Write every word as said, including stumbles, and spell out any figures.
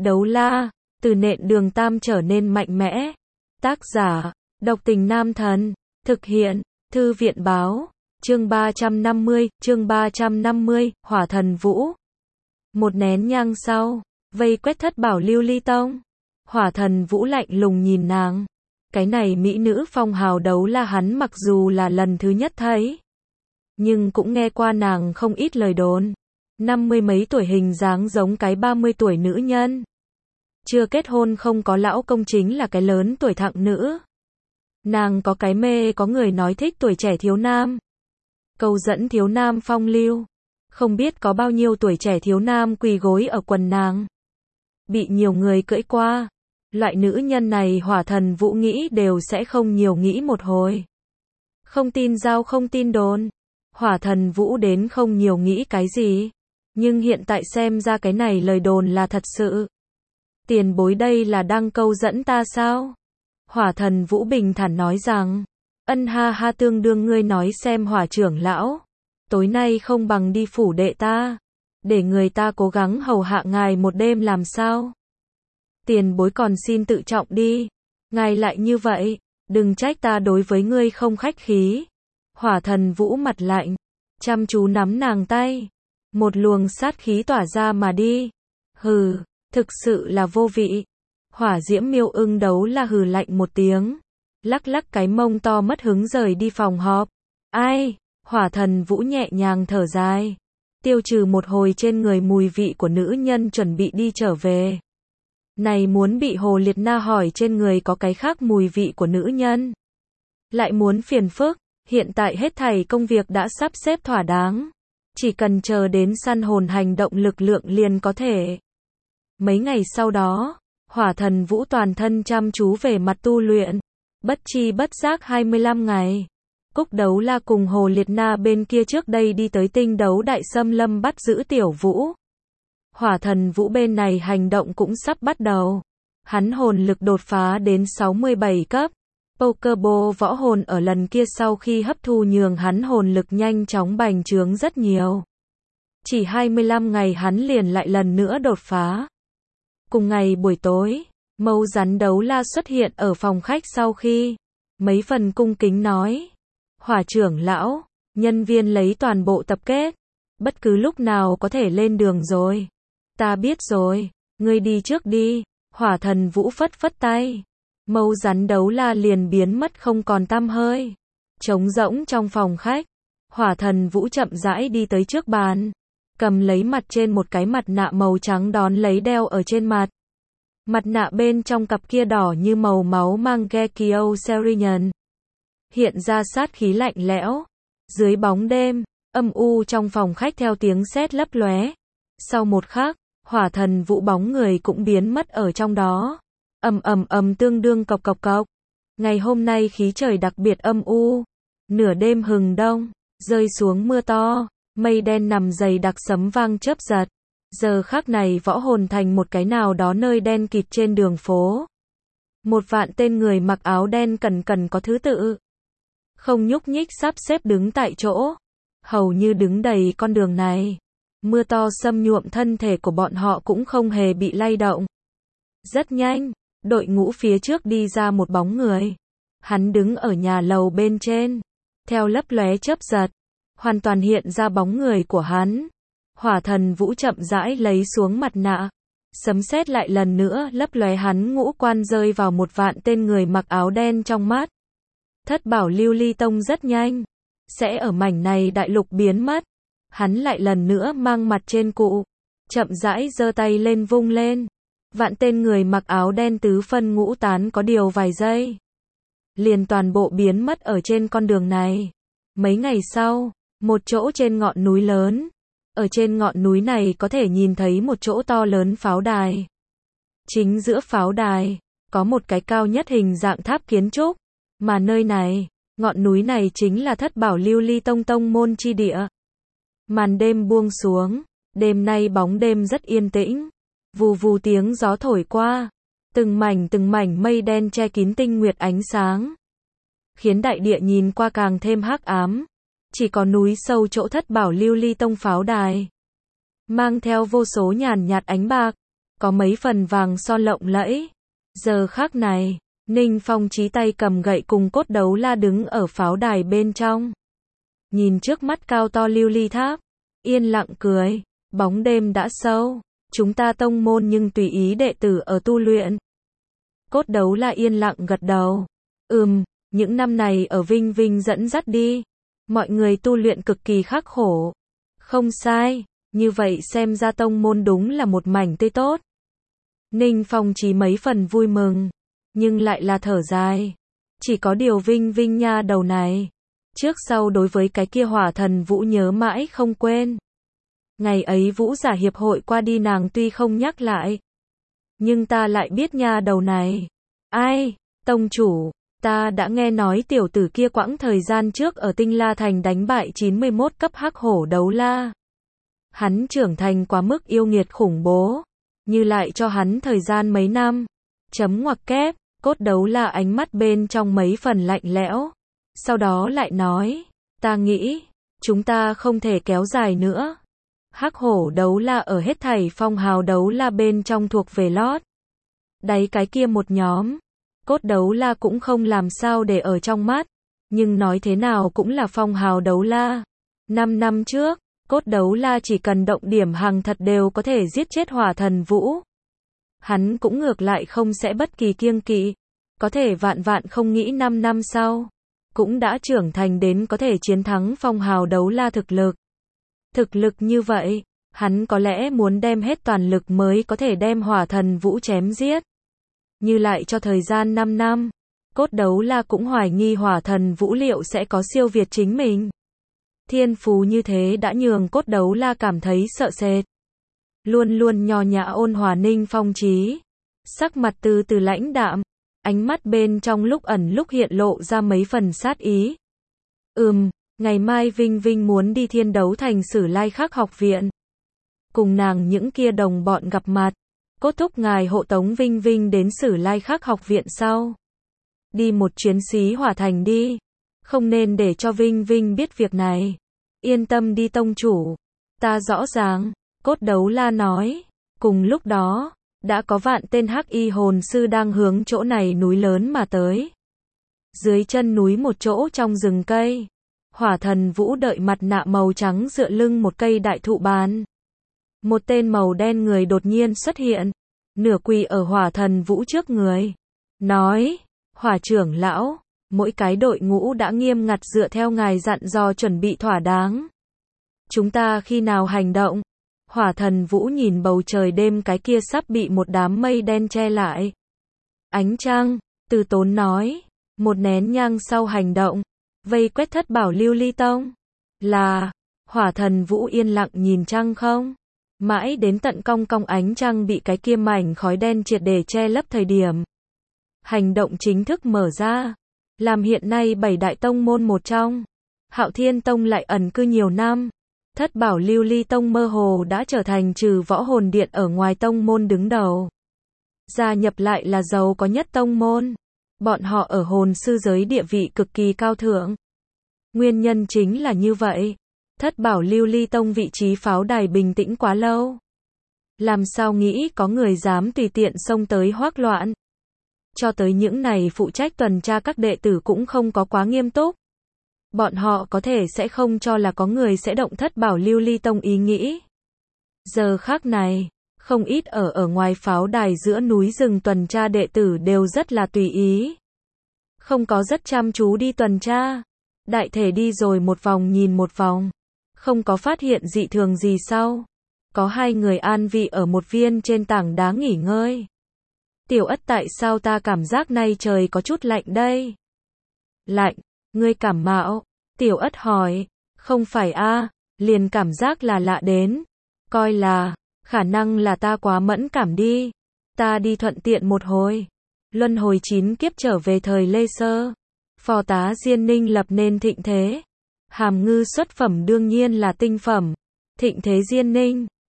Đấu la, từ nện đường tam trở nên mạnh mẽ. Tác giả, độc tình nam thần. Thực hiện, thư viện báo. Chương ba trăm năm mươi, chương ba trăm năm mươi, Hỏa Thần Vũ. Một nén nhang sau, vây quét thất bảo lưu ly tông. Hỏa Thần Vũ lạnh lùng nhìn nàng. Cái này mỹ nữ phong hào đấu la hắn mặc dù là lần thứ nhất thấy, nhưng cũng nghe qua nàng không ít lời đồn. Năm mươi mấy tuổi hình dáng giống cái ba mươi tuổi nữ nhân. Chưa kết hôn không có lão công chính là cái lớn tuổi thặng nữ. Nàng có cái mê có người nói thích tuổi trẻ thiếu nam. Câu dẫn thiếu nam phong lưu. Không biết có bao nhiêu tuổi trẻ thiếu nam quỳ gối ở quần nàng. Bị nhiều người cưỡi qua. Loại nữ nhân này Hỏa Thần Vũ nghĩ đều sẽ không nhiều nghĩ một hồi. Không tin giao không tin đồn. Hỏa Thần Vũ đến không nhiều nghĩ cái gì. Nhưng hiện tại xem ra cái này lời đồn là thật sự. Tiền bối đây là đang câu dẫn ta sao? Hỏa Thần Vũ bình thản nói rằng. Ân ha ha tương đương ngươi nói xem Hỏa trưởng lão. Tối nay không bằng đi phủ đệ ta. Để người ta cố gắng hầu hạ ngài một đêm làm sao? Tiền bối còn xin tự trọng đi. Ngài lại như vậy. Đừng trách ta đối với ngươi không khách khí. Hỏa Thần Vũ mặt lạnh. Chăm chú nắm nàng tay. Một luồng sát khí tỏa ra mà đi. Hừ, thực sự là vô vị. Hỏa Diễm Miêu Ưng đấu la hừ lạnh một tiếng. Lắc lắc cái mông to mất hứng rời đi phòng họp. Ai? Hỏa Thần Vũ nhẹ nhàng thở dài. Tiêu trừ một hồi trên người mùi vị của nữ nhân chuẩn bị đi trở về. Này muốn bị Hồ Liệt Na hỏi trên người có cái khác mùi vị của nữ nhân. Lại muốn phiền phức. Hiện tại hết thảy công việc đã sắp xếp thỏa đáng. Chỉ cần chờ đến săn hồn hành động lực lượng liền có thể. Mấy ngày sau đó, Hỏa Thần Vũ toàn thân chăm chú về mặt tu luyện. Bất chi bất giác hai mươi lăm ngày. Cúc Đấu La cùng Hồ Liệt Na bên kia trước đây đi tới tinh đấu đại xâm lâm bắt giữ Tiểu Vũ. Hỏa Thần Vũ bên này hành động cũng sắp bắt đầu. Hắn hồn lực đột phá đến sáu mươi bảy cấp. Pokeball võ hồn ở lần kia sau khi hấp thu nhường hắn hồn lực nhanh chóng bành trướng rất nhiều. Chỉ hai mươi lăm ngày hắn liền lại lần nữa đột phá. Cùng ngày buổi tối, Mâu Rắn Đấu La xuất hiện ở phòng khách sau khi mấy phần cung kính nói. Hỏa trưởng lão, nhân viên lấy toàn bộ tập kết. Bất cứ lúc nào có thể lên đường rồi. Ta biết rồi, ngươi đi trước đi. Hỏa Thần Vũ phất phất tay. Mâu Rắn Đấu La liền biến mất không còn tăm hơi. Trống rỗng trong phòng khách. Hỏa Thần Vũ chậm rãi đi tới trước bàn. Cầm lấy mặt trên một cái mặt nạ màu trắng đón lấy đeo ở trên mặt. Mặt nạ bên trong cặp kia đỏ như màu máu mang Gekio Serian. Hiện ra sát khí lạnh lẽo. Dưới bóng đêm, âm u trong phòng khách theo tiếng sét lấp lóe. Sau một khắc, Hỏa Thần Vũ bóng người cũng biến mất ở trong đó. Ầm ầm ầm tương đương cộc cộc cộc. Ngày hôm nay khí trời đặc biệt âm u. Nửa đêm hừng đông, rơi xuống mưa to, mây đen nằm dày đặc sấm vang chớp giật. Giờ khắc này võ hồn thành một cái nào đó nơi đen kịt trên đường phố. Một vạn tên người mặc áo đen cẩn cẩn có thứ tự. Không nhúc nhích sắp xếp đứng tại chỗ. Hầu như đứng đầy con đường này. Mưa to xâm nhuộm thân thể của bọn họ cũng không hề bị lay động. Rất nhanh. Đội ngũ phía trước đi ra một bóng người. Hắn đứng ở nhà lầu bên trên. Theo lấp lóe chớp giật. Hoàn toàn hiện ra bóng người của hắn. Hỏa Thần Vũ chậm rãi lấy xuống mặt nạ. Sấm sét lại lần nữa lấp lóe hắn ngũ quan rơi vào một vạn tên người mặc áo đen trong mắt. Thất bảo lưu ly tông rất nhanh. Sẽ ở mảnh này đại lục biến mất. Hắn lại lần nữa mang mặt trên cụ. Chậm rãi giơ tay lên vung lên. Vạn tên người mặc áo đen tứ phân ngũ tán có điều vài giây. Liền toàn bộ biến mất ở trên con đường này. Mấy ngày sau, một chỗ trên ngọn núi lớn. Ở trên ngọn núi này có thể nhìn thấy một chỗ to lớn pháo đài. Chính giữa pháo đài, có một cái cao nhất hình dạng tháp kiến trúc. Mà nơi này, ngọn núi này chính là thất bảo lưu ly tông tông môn chi địa. Màn đêm buông xuống, đêm nay bóng đêm rất yên tĩnh. Vù vù tiếng gió thổi qua, từng mảnh từng mảnh mây đen che kín tinh nguyệt ánh sáng, khiến đại địa nhìn qua càng thêm hắc ám. Chỉ có núi sâu chỗ thất bảo lưu ly tông pháo đài, mang theo vô số nhàn nhạt ánh bạc, có mấy phần vàng son lộng lẫy. Giờ khắc này, Ninh Phong Chí tay cầm gậy cùng cốt đấu la đứng ở pháo đài bên trong. Nhìn trước mắt cao to lưu ly tháp, yên lặng cười, bóng đêm đã sâu, chúng ta tông môn nhưng tùy ý đệ tử ở tu luyện. Cốt đấu la yên lặng gật đầu, ừm, những năm này ở Vinh Vinh dẫn dắt đi, mọi người tu luyện cực kỳ khắc khổ. Không sai, như vậy xem ra tông môn đúng là một mảnh tươi tốt. Ninh Phong Chí mấy phần vui mừng, nhưng lại là thở dài. Chỉ có điều Vinh Vinh nha đầu này, trước sau đối với cái kia Hỏa Thần Vũ nhớ mãi không quên. Ngày ấy Vũ giả hiệp hội qua đi nàng tuy không nhắc lại, nhưng ta lại biết nha đầu này. Ai, tông chủ, ta đã nghe nói tiểu tử kia quãng thời gian trước ở Tinh La Thành đánh bại chín mươi mốt cấp hắc hổ đấu la. Hắn trưởng thành quá mức yêu nghiệt khủng bố, như lại cho hắn thời gian mấy năm. Chấm ngoặc kép, cốt đấu la ánh mắt bên trong mấy phần lạnh lẽo. Sau đó lại nói, ta nghĩ, chúng ta không thể kéo dài nữa. Hắc hổ đấu la ở hết thảy phong hào đấu la bên trong thuộc về lót. Đáy cái kia một nhóm, cốt đấu la cũng không làm sao để ở trong mắt, nhưng nói thế nào cũng là phong hào đấu la. Năm năm trước, cốt đấu la chỉ cần động điểm hàng thật đều có thể giết chết Hỏa Thần Vũ. Hắn cũng ngược lại không sẽ bất kỳ kiêng kỵ, có thể vạn vạn không nghĩ năm năm sau, cũng đã trưởng thành đến có thể chiến thắng phong hào đấu la thực lực. Thực lực như vậy, hắn có lẽ muốn đem hết toàn lực mới có thể đem Hỏa Thần Vũ chém giết. Như lại cho thời gian năm năm, cốt đấu la cũng hoài nghi Hỏa Thần Vũ liệu sẽ có siêu việt chính mình. Thiên phú như thế đã nhường cốt đấu la cảm thấy sợ sệt. Luôn luôn nho nhã ôn hòa Ninh Phong Chí, sắc mặt từ từ lãnh đạm, ánh mắt bên trong lúc ẩn lúc hiện lộ ra mấy phần sát ý. Ừm, ngày mai Vinh Vinh muốn đi Thiên Đấu Thành Sử Lai Khắc học viện. Cùng nàng những kia đồng bọn gặp mặt, cốt thúc ngài hộ tống Vinh Vinh đến Sử Lai Khắc học viện sau. Đi một chuyến xí hỏa thành đi, không nên để cho Vinh Vinh biết việc này. Yên tâm đi tông chủ, ta rõ ràng, cốt đấu la nói. Cùng lúc đó, đã có vạn tên hắc y hồn sư đang hướng chỗ này núi lớn mà tới. Dưới chân núi một chỗ trong rừng cây, Hỏa Thần Vũ đợi mặt nạ màu trắng dựa lưng một cây đại thụ bàn. Một tên màu đen người đột nhiên xuất hiện, nửa quỳ ở Hỏa Thần Vũ trước người. Nói, Hỏa trưởng lão, mỗi cái đội ngũ đã nghiêm ngặt dựa theo ngài dặn dò chuẩn bị thỏa đáng. Chúng ta khi nào hành động? Hỏa Thần Vũ nhìn bầu trời đêm cái kia sắp bị một đám mây đen che lại. Ánh trăng, Từ Tốn nói, một nén nhang sau hành động, vây quét Thất Bảo Lưu Ly Tông. Là, Hỏa Thần Vũ yên lặng nhìn trăng không? Mãi đến tận cong cong ánh trăng bị cái kia mảnh khói đen triệt để che lấp thời điểm. Hành động chính thức mở ra, làm hiện nay bảy đại tông môn một trong. Hạo Thiên Tông lại ẩn cư nhiều năm. Thất Bảo Lưu Ly Tông mơ hồ đã trở thành trừ Võ Hồn Điện ở ngoài tông môn đứng đầu. Gia nhập lại là giàu có nhất tông môn. Bọn họ ở hồn sư giới địa vị cực kỳ cao thượng. Nguyên nhân chính là như vậy. Thất Bảo Lưu Ly Tông vị trí pháo đài bình tĩnh quá lâu. Làm sao nghĩ có người dám tùy tiện xông tới hoác loạn. Cho tới những này phụ trách tuần tra các đệ tử cũng không có quá nghiêm túc. Bọn họ có thể sẽ không cho là có người sẽ động Thất Bảo Lưu Ly Tông ý nghĩ. Giờ khác này, không ít ở ở ngoài pháo đài giữa núi rừng tuần tra đệ tử đều rất là tùy ý. Không có rất chăm chú đi tuần tra. Đại thể đi rồi một vòng nhìn một vòng. Không có phát hiện dị thường gì sau. Có hai người an vị ở một viên trên tảng đá nghỉ ngơi. Tiểu Ất, tại sao ta cảm giác nay trời có chút lạnh đây? Lạnh, ngươi cảm mạo? Tiểu Ất hỏi. Không phải a, liền cảm giác là lạ đến. Coi là, khả năng là ta quá mẫn cảm đi. Ta đi thuận tiện một hồi. Luân hồi chín kiếp trở về thời Lê Sơ. Phò tá Diên Ninh lập nên thịnh thế. Hàm ngư xuất phẩm đương nhiên là tinh phẩm. Thịnh thế Diên Ninh,